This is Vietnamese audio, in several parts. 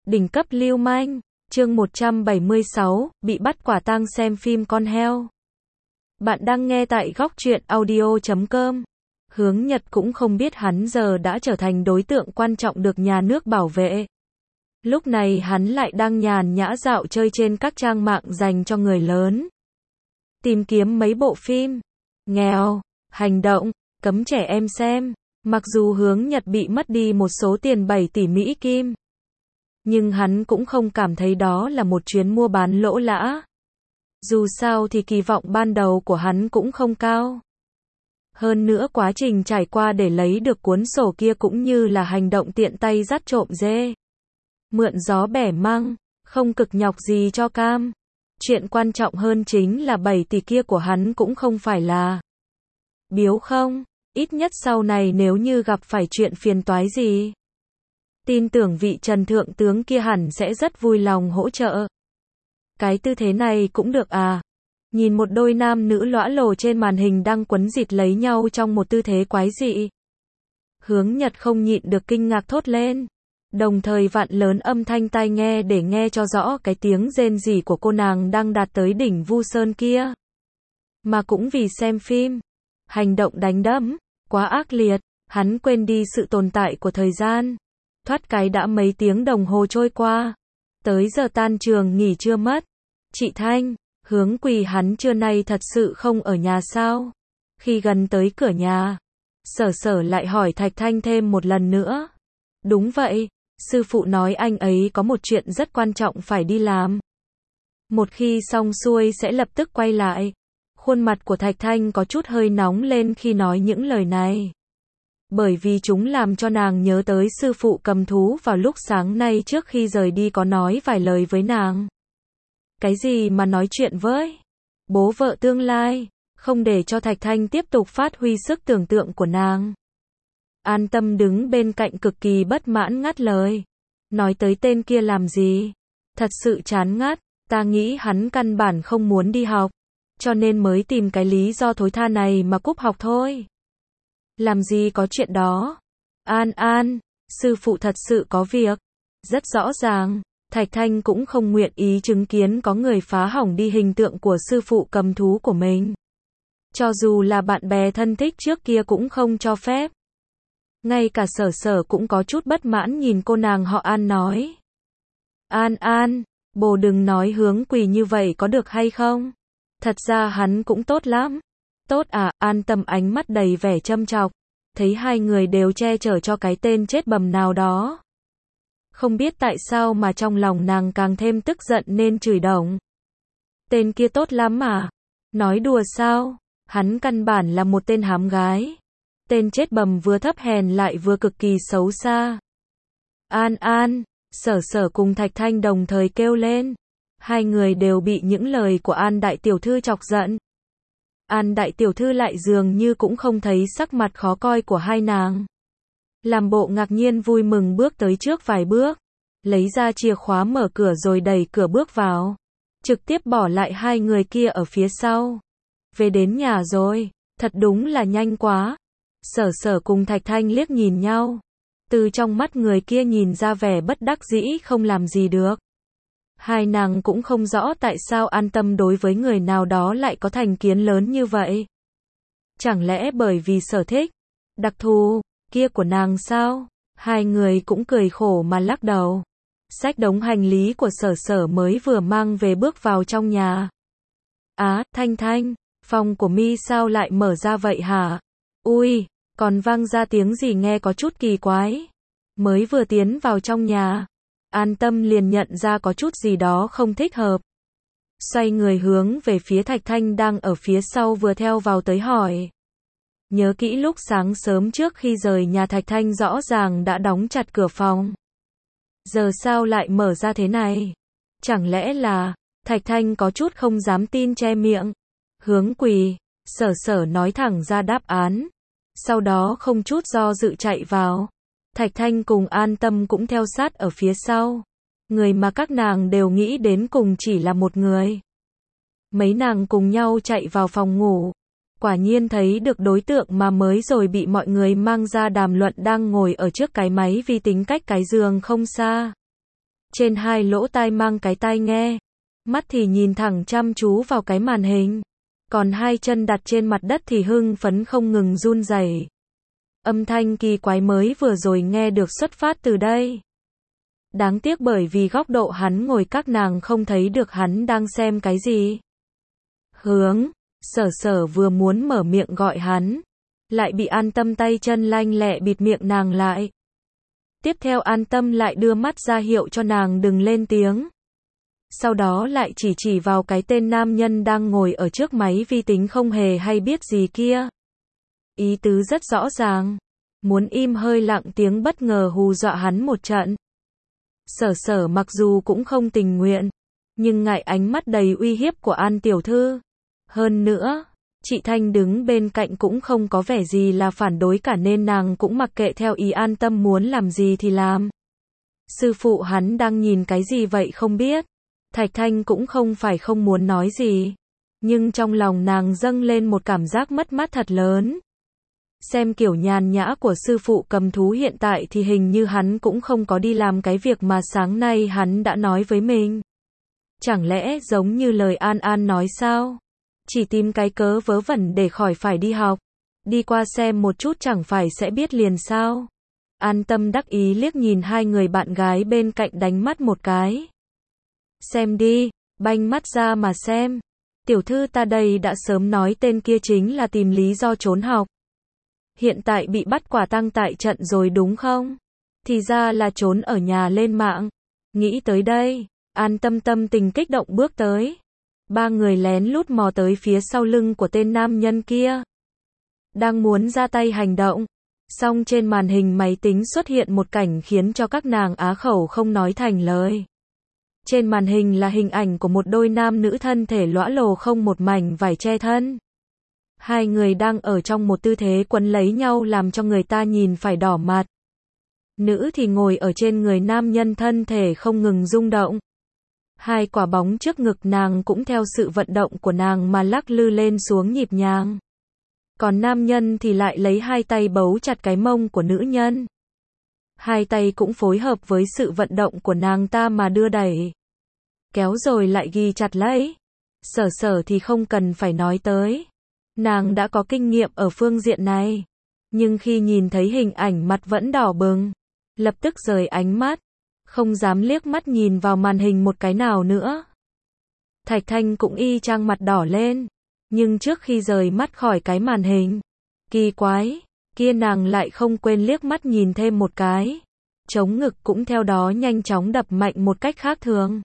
Đỉnh cấp lưu manh, chương 176, bị bắt quả tang xem phim con heo. Bạn đang nghe tại góc truyện audio.com. Hướng Nhật cũng không biết hắn giờ đã trở thành đối tượng quan trọng được nhà nước bảo vệ. Lúc này hắn lại đang nhàn nhã dạo chơi trên các trang mạng dành cho người lớn. Tìm kiếm mấy bộ phim nghèo, hành động, cấm trẻ em xem. Mặc dù Hướng Nhật bị mất đi một số tiền 7 tỷ Mỹ Kim, nhưng hắn cũng không cảm thấy đó là một chuyến mua bán lỗ lã. Dù sao thì kỳ vọng ban đầu của hắn cũng không cao. Hơn nữa quá trình trải qua để lấy được cuốn sổ kia cũng như là hành động tiện tay dắt trộm dê, mượn gió bẻ măng, không cực nhọc gì cho cam. Chuyện quan trọng hơn chính là 7 tỷ kia của hắn cũng không phải là biếu không. Ít nhất sau này nếu như gặp phải chuyện phiền toái gì, tin tưởng vị Trần Thượng tướng kia hẳn sẽ rất vui lòng hỗ trợ. Cái tư thế này cũng được à? Nhìn một đôi nam nữ lõa lồ trên màn hình đang quấn rịt lấy nhau trong một tư thế quái dị. Hướng Nhật không nhịn được kinh ngạc thốt lên, đồng thời vặn lớn âm thanh tai nghe để nghe cho rõ cái tiếng rên rỉ của cô nàng đang đạt tới đỉnh Vu Sơn kia. Mà cũng vì xem phim, hành động đánh đấm quá ác liệt, hắn quên đi sự tồn tại của thời gian. Thoát cái đã mấy tiếng đồng hồ trôi qua, tới giờ tan trường nghỉ trưa mất. Chị Thanh, Hướng Quỳ hắn trưa nay thật sự không ở nhà sao? Khi gần tới cửa nhà, Sở Sở lại hỏi Thạch Thanh thêm một lần nữa. Đúng vậy, sư phụ nói anh ấy có một chuyện rất quan trọng phải đi làm. Một khi xong xuôi sẽ lập tức quay lại. Khuôn mặt của Thạch Thanh có chút hơi nóng lên khi nói những lời này. Bởi vì chúng làm cho nàng nhớ tới sư phụ cầm thú vào lúc sáng nay trước khi rời đi có nói vài lời với nàng. Cái gì mà nói chuyện với bố vợ tương lai, không để cho Thạch Thanh tiếp tục phát huy sức tưởng tượng của nàng. An Tâm đứng bên cạnh cực kỳ bất mãn ngắt lời. Nói tới tên kia làm gì? Thật sự chán ngắt, ta nghĩ hắn căn bản không muốn đi học, cho nên mới tìm cái lý do thối tha này mà cúp học thôi. Làm gì có chuyện đó. An, sư phụ thật sự có việc. Rất rõ ràng, Thạch Thanh cũng không nguyện ý chứng kiến có người phá hỏng đi hình tượng của sư phụ cầm thú của mình. Cho dù là bạn bè thân thích trước kia cũng không cho phép. Ngay cả Sở Sở cũng có chút bất mãn nhìn cô nàng họ An nói. An, bồ đừng nói Hướng Quỳ như vậy có được hay không? Thật ra hắn cũng tốt lắm. Tốt à? An Tâm ánh mắt đầy vẻ châm chọc. Thấy hai người đều che chở cho cái tên chết bầm nào đó. Không biết tại sao mà trong lòng nàng càng thêm tức giận nên chửi đồng. Tên kia tốt lắm à? Nói đùa sao? Hắn căn bản là một tên hám gái. Tên chết bầm vừa thấp hèn lại vừa cực kỳ xấu xa. An, Sở Sở cùng Thạch Thanh đồng thời kêu lên. Hai người đều bị những lời của An đại tiểu thư chọc giận. An đại tiểu thư lại dường như cũng không thấy sắc mặt khó coi của hai nàng. Làm bộ ngạc nhiên vui mừng bước tới trước vài bước, lấy ra chìa khóa mở cửa rồi đẩy cửa bước vào, trực tiếp bỏ lại hai người kia ở phía sau. Về đến nhà rồi, thật đúng là nhanh quá. Sở Sở cùng Thạch Thanh liếc nhìn nhau, từ trong mắt người kia nhìn ra vẻ bất đắc dĩ không làm gì được. Hai nàng cũng không rõ tại sao An Tâm đối với người nào đó lại có thành kiến lớn như vậy. Chẳng lẽ bởi vì sở thích đặc thù kia của nàng sao? Hai người cũng cười khổ mà lắc đầu. Xách đống hành lý của Sở Sở mới vừa mang về bước vào trong nhà. Thanh, phòng của mi sao lại mở ra vậy hả? Ui, còn vang ra tiếng gì nghe có chút kỳ quái. Mới vừa tiến vào trong nhà, An Tâm liền nhận ra có chút gì đó không thích hợp. Xoay người hướng về phía Thạch Thanh đang ở phía sau vừa theo vào tới hỏi. Nhớ kỹ lúc sáng sớm trước khi rời nhà Thạch Thanh rõ ràng đã đóng chặt cửa phòng. Giờ sao lại mở ra thế này? Chẳng lẽ là... Thạch Thanh có chút không dám tin che miệng. Hướng Quỳ, Sở Sở nói thẳng ra đáp án. Sau đó không chút do dự chạy vào. Thạch Thanh cùng An Tâm cũng theo sát ở phía sau. Người mà các nàng đều nghĩ đến cùng chỉ là một người. Mấy nàng cùng nhau chạy vào phòng ngủ. Quả nhiên thấy được đối tượng mà mới rồi bị mọi người mang ra đàm luận đang ngồi ở trước cái máy vi tính cách cái giường không xa. trên hai lỗ tai mang cái tai nghe, mắt thì nhìn thẳng chăm chú vào cái màn hình, còn hai chân đặt trên mặt đất thì hưng phấn không ngừng run rẩy. Âm thanh kỳ quái mới vừa rồi nghe được xuất phát từ đây. Đáng tiếc bởi vì góc độ hắn ngồi các nàng không thấy được hắn đang xem cái gì. Hướng, Sở Sở vừa muốn mở miệng gọi hắn, lại bị An Tâm tay chân lanh lẹ bịt miệng nàng lại. Tiếp theo An Tâm lại đưa mắt ra hiệu cho nàng đừng lên tiếng. Sau đó lại chỉ vào cái tên nam nhân đang ngồi ở trước máy vi tính không hề hay biết gì kia. Ý tứ rất rõ ràng, muốn im hơi lặng tiếng bất ngờ hù dọa hắn một trận. Sở Sở mặc dù cũng không tình nguyện, nhưng ngại ánh mắt đầy uy hiếp của An tiểu thư. Hơn nữa, chị Thanh đứng bên cạnh cũng không có vẻ gì là phản đối cả nên nàng cũng mặc kệ theo ý An Tâm muốn làm gì thì làm. Sư phụ hắn đang nhìn cái gì vậy không biết. Thạch Thanh cũng không phải không muốn nói gì, nhưng trong lòng nàng dâng lên một cảm giác mất mát thật lớn. Xem kiểu nhàn nhã của sư phụ cầm thú hiện tại thì hình như hắn cũng không có đi làm cái việc mà sáng nay hắn đã nói với mình. Chẳng lẽ giống như lời An An nói sao? Chỉ tìm cái cớ vớ vẩn để khỏi phải đi học. Đi qua xem một chút chẳng phải sẽ biết liền sao? An Tâm đắc ý liếc nhìn hai người bạn gái bên cạnh đánh mắt một cái. Xem đi, banh mắt ra mà xem. Tiểu thư ta đây đã sớm nói tên kia chính là tìm lý do trốn học. Hiện tại bị bắt quả tang tại trận rồi đúng không? Thì ra là trốn ở nhà lên mạng. Nghĩ tới đây, An Tâm tâm tình kích động bước tới. Ba người lén lút mò tới phía sau lưng của tên nam nhân kia. Đang muốn ra tay hành động. Song trên màn hình máy tính xuất hiện một cảnh khiến cho các nàng á khẩu không nói thành lời. Trên màn hình là hình ảnh của một đôi nam nữ thân thể lõa lồ không một mảnh vải che thân. Hai người đang ở trong một tư thế quấn lấy nhau làm cho người ta nhìn phải đỏ mặt. Nữ thì ngồi ở trên người nam nhân thân thể không ngừng rung động. Hai quả bóng trước ngực nàng cũng theo sự vận động của nàng mà lắc lư lên xuống nhịp nhàng. Còn nam nhân thì lại lấy hai tay bấu chặt cái mông của nữ nhân. Hai tay cũng phối hợp với sự vận động của nàng ta mà đưa đẩy. Kéo rồi lại ghi chặt lấy. Sở Sở thì không cần phải nói tới. Nàng đã có kinh nghiệm ở phương diện này. Nhưng khi nhìn thấy hình ảnh mặt vẫn đỏ bừng. Lập tức rời ánh mắt. Không dám liếc mắt nhìn vào màn hình một cái nào nữa. Thạch Thanh cũng y chang mặt đỏ lên. Nhưng trước khi rời mắt khỏi cái màn hình kỳ quái kia nàng lại không quên liếc mắt nhìn thêm một cái. Trống ngực cũng theo đó nhanh chóng đập mạnh một cách khác thường.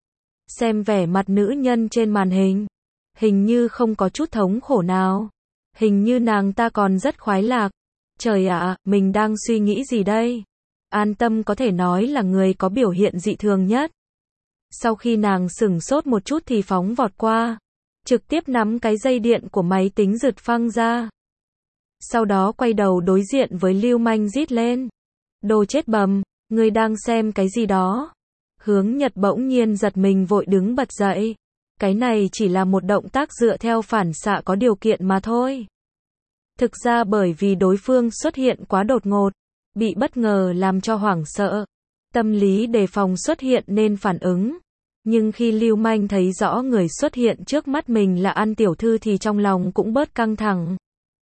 Xem vẻ mặt nữ nhân trên màn hình. Hình như không có chút thống khổ nào. Hình như nàng ta còn rất khoái lạc. Trời ạ, mình đang suy nghĩ gì đây? An Tâm có thể nói là người có biểu hiện dị thường nhất. Sau khi nàng sửng sốt một chút thì phóng vọt qua. Trực tiếp nắm cái dây điện của máy tính giật phăng ra. Sau đó quay đầu đối diện với Lưu Manh rít lên. Đồ chết bầm, ngươi đang xem cái gì đó? Hướng Nhật bỗng nhiên giật mình vội đứng bật dậy. Cái này chỉ là một động tác dựa theo phản xạ có điều kiện mà thôi. Thực ra bởi vì đối phương xuất hiện quá đột ngột, bị bất ngờ làm cho hoảng sợ. Tâm lý đề phòng xuất hiện nên phản ứng. Nhưng khi Lưu Manh thấy rõ người xuất hiện trước mắt mình là An tiểu thư thì trong lòng cũng bớt căng thẳng.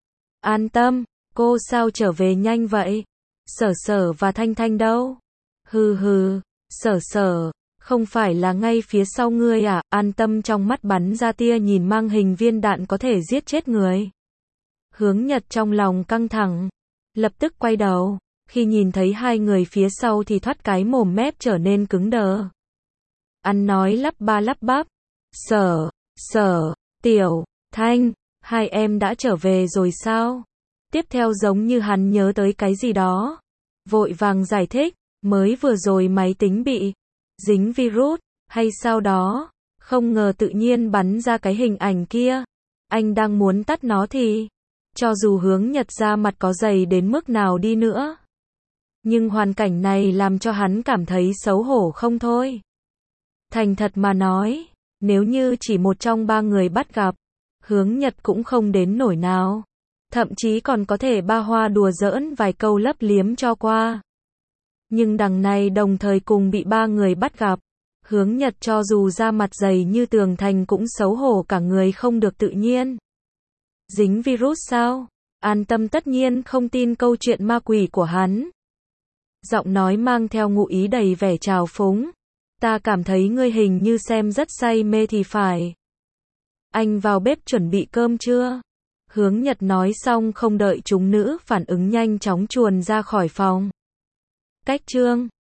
An Tâm, cô sao trở về nhanh vậy? Sở Sở và Thanh Thanh đâu? Hừ hừ, Sở Sở, không phải là ngay phía sau ngươi à? An Tâm trong mắt bắn ra tia nhìn mang hình viên đạn có thể giết chết người. Hướng Nhật trong lòng căng thẳng, lập tức quay đầu, khi nhìn thấy hai người phía sau thì thoát cái mồm mép trở nên cứng đờ. Ăn nói lắp ba lắp bắp. Sở, Tiểu, Thanh, hai em đã trở về rồi sao? Tiếp theo giống như hắn nhớ tới cái gì đó. Vội vàng giải thích, mới vừa rồi máy tính bị dính virus, hay sao đó. Không ngờ tự nhiên bắn ra cái hình ảnh kia. Anh đang muốn tắt nó thì, cho dù Hướng Nhật ra mặt có dày đến mức nào đi nữa. Nhưng hoàn cảnh này làm cho hắn cảm thấy xấu hổ không thôi. Thành thật mà nói, nếu như chỉ một trong ba người bắt gặp, Hướng Nhật cũng không đến nổi nào. Thậm chí còn có thể ba hoa đùa giỡn vài câu lấp liếm cho qua. Nhưng đằng này đồng thời cùng bị ba người bắt gặp. Hướng Nhật cho dù da mặt dày như tường thành cũng xấu hổ cả người không được tự nhiên. Dính virus sao? An Tâm tất nhiên không tin câu chuyện ma quỷ của hắn. Giọng nói mang theo ngụ ý đầy vẻ trào phúng. Ta cảm thấy ngươi hình như xem rất say mê thì phải. Anh vào bếp chuẩn bị cơm chưa? Hướng Nhật nói xong không đợi chúng nữ phản ứng nhanh chóng chuồn ra khỏi phòng. Cách chương